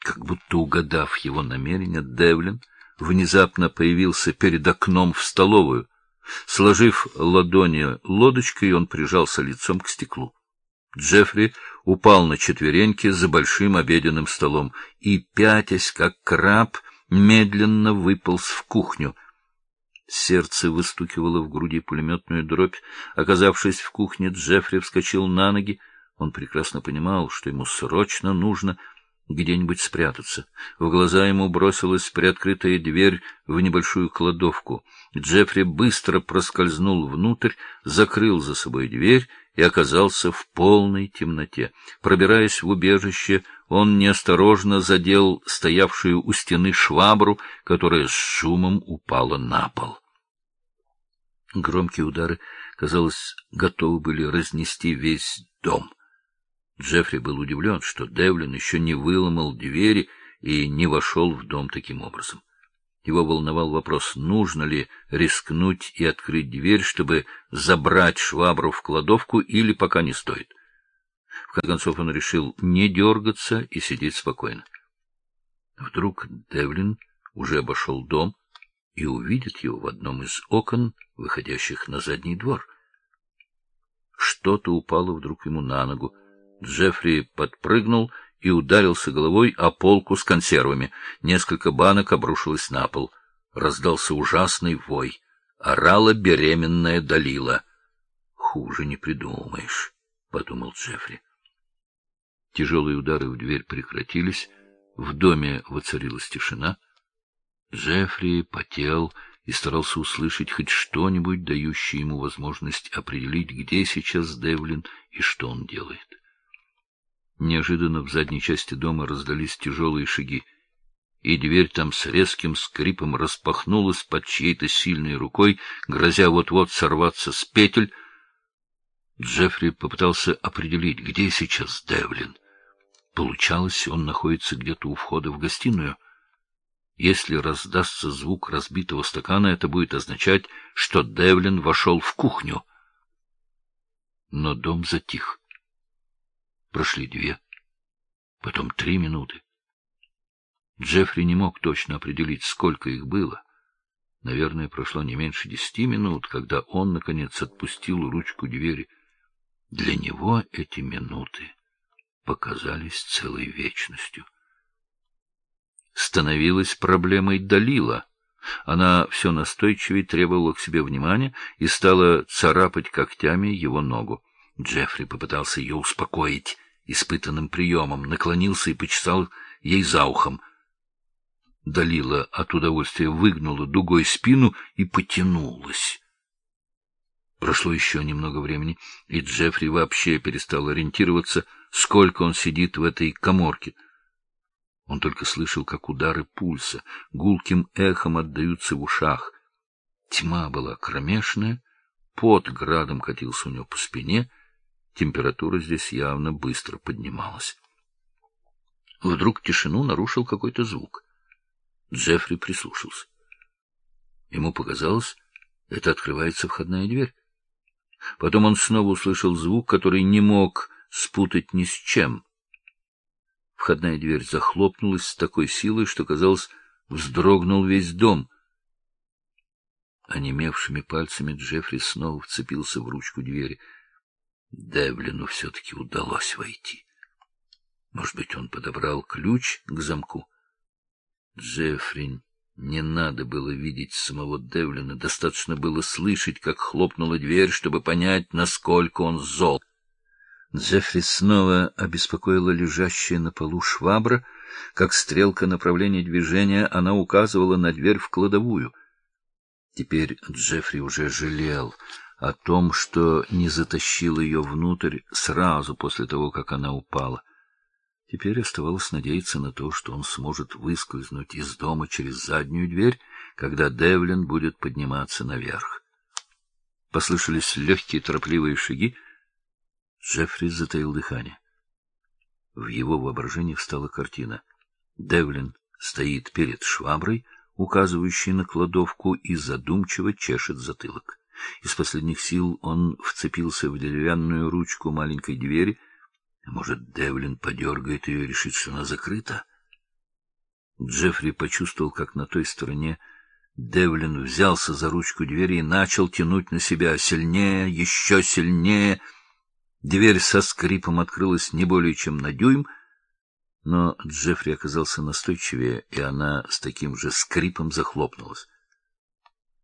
Как будто угадав его намерение, Девлин внезапно появился перед окном в столовую. Сложив ладони лодочкой, он прижался лицом к стеклу. Джеффри упал на четвереньки за большим обеденным столом и, пятясь, как краб, медленно выполз в кухню. Сердце выстукивало в груди пулеметную дробь. Оказавшись в кухне, Джеффри вскочил на ноги. Он прекрасно понимал, что ему срочно нужно где-нибудь спрятаться. В глаза ему бросилась приоткрытая дверь в небольшую кладовку. Джеффри быстро проскользнул внутрь, закрыл за собой дверь и оказался в полной темноте. Пробираясь в убежище, он неосторожно задел стоявшую у стены швабру, которая с шумом упала на пол. Громкие удары, казалось, готовы были разнести весь дом. Джеффри был удивлен, что Девлин еще не выломал двери и не вошел в дом таким образом. Его волновал вопрос, нужно ли рискнуть и открыть дверь, чтобы забрать швабру в кладовку, или пока не стоит. В конце концов он решил не дергаться и сидеть спокойно. Вдруг Девлин уже обошел дом и увидит его в одном из окон, выходящих на задний двор. Что-то упало вдруг ему на ногу. Джеффри подпрыгнул и ударился головой о полку с консервами. Несколько банок обрушилось на пол. Раздался ужасный вой. Орала беременная Далила. «Хуже не придумаешь», — подумал Джеффри. Тяжелые удары в дверь прекратились. В доме воцарилась тишина. Джеффри потел и старался услышать хоть что-нибудь, дающее ему возможность определить, где сейчас Девлин и что он делает. Неожиданно в задней части дома раздались тяжелые шаги, и дверь там с резким скрипом распахнулась под чьей-то сильной рукой, грозя вот-вот сорваться с петель. Джеффри попытался определить, где сейчас Девлин. Получалось, он находится где-то у входа в гостиную. Если раздастся звук разбитого стакана, это будет означать, что Девлин вошел в кухню. Но дом затих. Прошли 2, потом 3 минуты. Джеффри не мог точно определить, сколько их было. Наверное, прошло не меньше 10 минут, когда он, наконец, отпустил ручку двери. Для него эти минуты показались целой вечностью. Становилась проблемой Далила. Она все настойчивее требовала к себе внимания и стала царапать когтями его ногу. Джеффри попытался ее успокоить испытанным приемом, наклонился и почесал ей за ухом. Далила от удовольствия выгнула дугой спину и потянулась. Прошло еще немного времени, и Джеффри вообще перестал ориентироваться, сколько он сидит в этой каморке. Он только слышал, как удары пульса гулким эхом отдаются в ушах. Тьма была кромешная, пот градом катился у него по спине, температура здесь явно быстро поднималась. Вдруг тишину нарушил какой-то звук. Джеффри прислушался. Ему показалось, это открывается входная дверь. Потом он снова услышал звук, который не мог спутать ни с чем. Входная дверь захлопнулась с такой силой, что, казалось, вздрогнул весь дом. Онемевшими пальцами Джеффри снова вцепился в ручку двери. Девлину все-таки удалось войти. Может быть, он подобрал ключ к замку? Джеффри не надо было видеть самого Девлина, достаточно было слышать, как хлопнула дверь, чтобы понять, насколько он зол. Джеффри снова обеспокоила лежащая на полу швабра. Как стрелка направления движения, она указывала на дверь в кладовую. Теперь Джеффри уже жалел о том, что не затащил ее внутрь сразу после того, как она упала. Теперь оставалось надеяться на то, что он сможет выскользнуть из дома через заднюю дверь, когда Девлин будет подниматься наверх. Послышались легкие торопливые шаги. Джеффри затаил дыхание. В его воображении встала картина. Девлин стоит перед шваброй, указывающей на кладовку, и задумчиво чешет затылок. Из последних сил он вцепился в деревянную ручку маленькой двери. Может, Девлин подергает ее и решит, что она закрыта? Джеффри почувствовал, как на той стороне Девлин взялся за ручку двери и начал тянуть на себя сильнее, еще сильнее. Дверь со скрипом открылась не более чем на дюйм, но Джеффри оказался настойчивее, и она с таким же скрипом захлопнулась.